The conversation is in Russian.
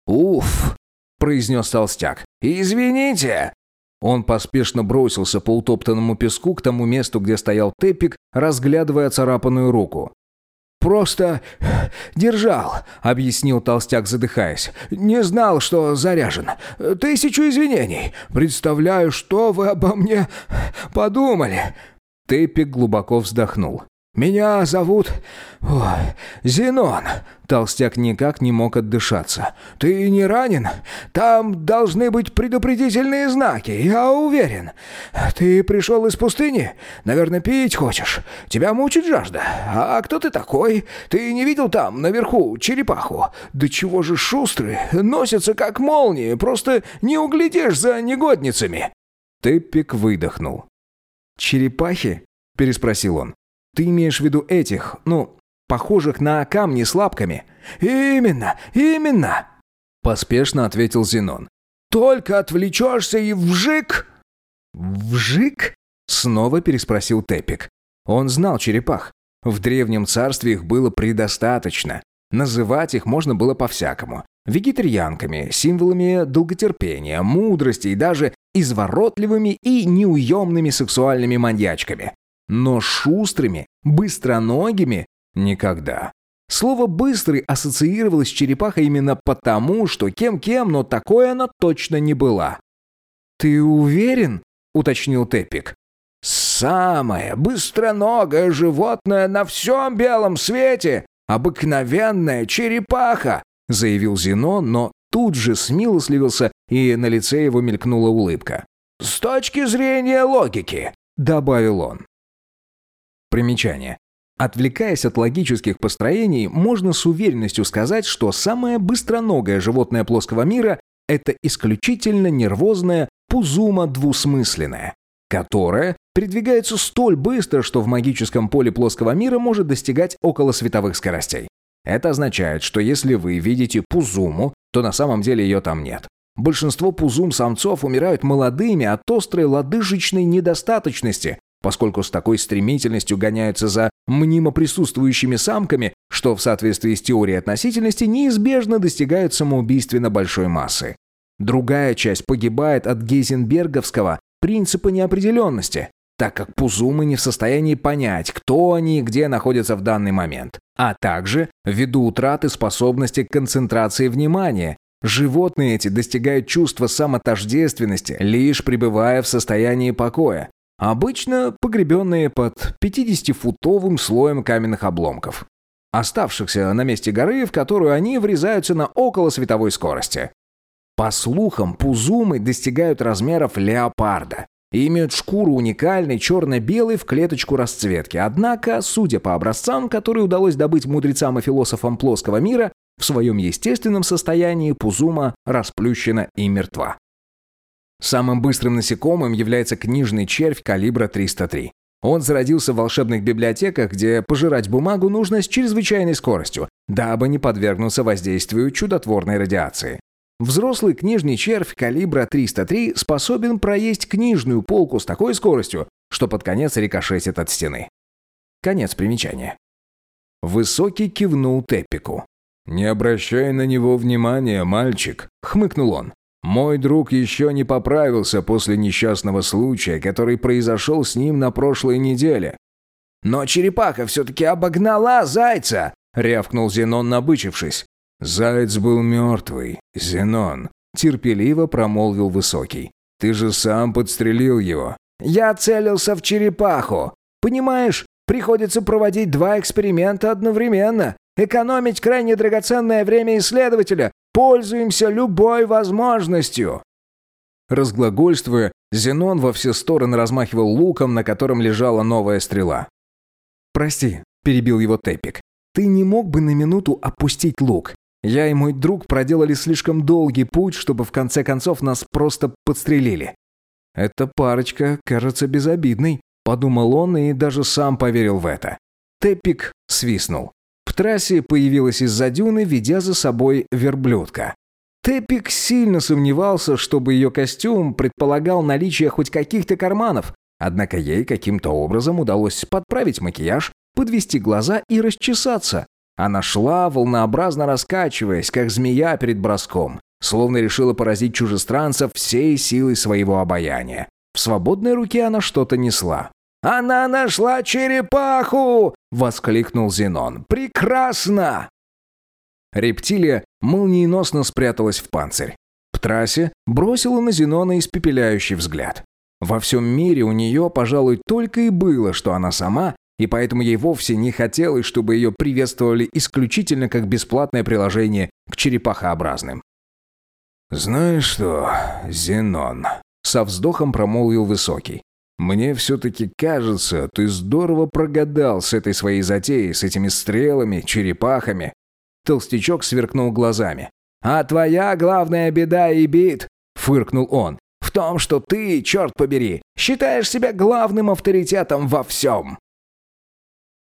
«Уф!» – произнес толстяк. «Извините!» Он поспешно бросился по утоптанному песку к тому месту, где стоял Теппик, разглядывая оцарапанную руку. «Просто держал», — объяснил толстяк, задыхаясь. «Не знал, что заряжен. 1000 извинений. Представляю, что вы обо мне подумали». Теппик глубоко вздохнул. «Меня зовут Зенон». Толстяк никак не мог отдышаться. «Ты не ранен? Там должны быть предупредительные знаки, я уверен. Ты пришел из пустыни? Наверное, пить хочешь. Тебя мучит жажда. А кто ты такой? Ты не видел там, наверху, черепаху? Да чего же шустрые, носятся как молнии, просто не углядишь за негодницами». Теппик выдохнул. «Черепахи?» – переспросил он. «Ты имеешь в виду этих, похожих на камни с лапками?» «Именно!» – поспешно ответил Зенон. «Только отвлечешься и вжик!» «Вжик?» – снова переспросил Теппик. Он знал черепах. В древнем царстве их было предостаточно. Называть их можно было по-всякому. Вегетарианками, символами долготерпения, мудрости и даже изворотливыми и неуемными сексуальными маньячками. Но шустрыми, быстроногими – никогда. Слово «быстрый» ассоциировалось с черепахой именно потому, что кем-кем, но такой она точно не была. «Ты уверен?» – уточнил Теппик. «Самое быстроногое животное на всем белом свете – обыкновенная черепаха», – заявил Зенон, но тут же смилостливился, и на лице его мелькнула улыбка. «С точки зрения логики», – добавил он. Примечание. Отвлекаясь от логических построений, можно с уверенностью сказать, что самое быстроногое животное плоского мира – это исключительно нервозная пузума двусмысленная, которая передвигается столь быстро, что в магическом поле плоского мира может достигать около световых скоростей. Это означает, что если вы видите пузуму, то на самом деле ее там нет. Большинство пузум-самцов умирают молодыми от острой лодыжечной недостаточности, поскольку с такой стремительностью гоняются за мнимо присутствующими самками, что в соответствии с теорией относительности неизбежно достигают самоубийственно большой массы. Другая часть погибает от гейзенберговского принципа неопределенности, так как пузумы не в состоянии понять, кто они и где находятся в данный момент, а также ввиду утраты способности к концентрации внимания. Животные эти достигают чувства самотождественности, лишь пребывая в состоянии покоя, обычно погребенные под 50-футовым слоем каменных обломков, оставшихся на месте горы, в которую они врезаются на околосветовой скорости. По слухам, пузумы достигают размеров леопарда и имеют шкуру уникальной черно-белой в клеточку расцветки. Однако, судя по образцам, которые удалось добыть мудрецам и философам плоского мира, в своем естественном состоянии пузума расплющена и мертва. Самым быстрым насекомым является книжный червь калибра 303. Он зародился в волшебных библиотеках, где пожирать бумагу нужно с чрезвычайной скоростью, дабы не подвергнуться воздействию чудотворной радиации. Взрослый книжный червь калибра 303 способен проесть книжную полку с такой скоростью, что под конец рикошетит от стены. Конец примечания. Высокий кивнул Теппику. «Не обращай на него внимания, мальчик», — хмыкнул он. «Мой друг еще не поправился после несчастного случая, который произошел с ним на прошлой неделе». «Но черепаха все-таки обогнала зайца!» — рявкнул Зенон, набычившись. «Заяц был мертвый, Зенон», — терпеливо промолвил Высокий. «Ты же сам подстрелил его». «Я целился в черепаху. Понимаешь, приходится проводить 2 эксперимента одновременно. Экономить крайне драгоценное время исследователя. Пользуемся любой возможностью». Разглагольствуя, Зенон во все стороны размахивал луком, на котором лежала новая стрела. «Прости», — перебил его Теппик. «Ты не мог бы на минуту опустить лук? Я и мой друг проделали слишком долгий путь, чтобы в конце концов нас просто подстрелили». «Эта парочка кажется безобидной», — подумал он и даже сам поверил в это. Теппик свистнул. В трассе появилась из-за дюны, ведя за собой верблюдка. Теппик сильно сомневался, чтобы ее костюм предполагал наличие хоть каких-то карманов, однако ей каким-то образом удалось подправить макияж, подвести глаза и расчесаться. Она шла, волнообразно раскачиваясь, как змея перед броском, словно решила поразить чужестранцев всей силой своего обаяния. В свободной руке она что-то несла. «Она нашла черепаху!» — воскликнул Зенон. «Прекрасно!» Рептилия молниеносно спряталась в панцирь. Птрассе бросила на Зенона испепеляющий взгляд. Во всем мире у нее, пожалуй, только и было, что она сама, и поэтому ей вовсе не хотелось, чтобы ее приветствовали исключительно как бесплатное приложение к черепахообразным. «Знаешь что, Зенон?» — со вздохом промолвил Высокий. «Мне все-таки кажется, ты здорово прогадал с этой своей затеей, с этими стрелами, черепахами». Толстячок сверкнул глазами. «А твоя главная беда и бит», — фыркнул он, — «в том, что ты, черт побери, считаешь себя главным авторитетом во всем».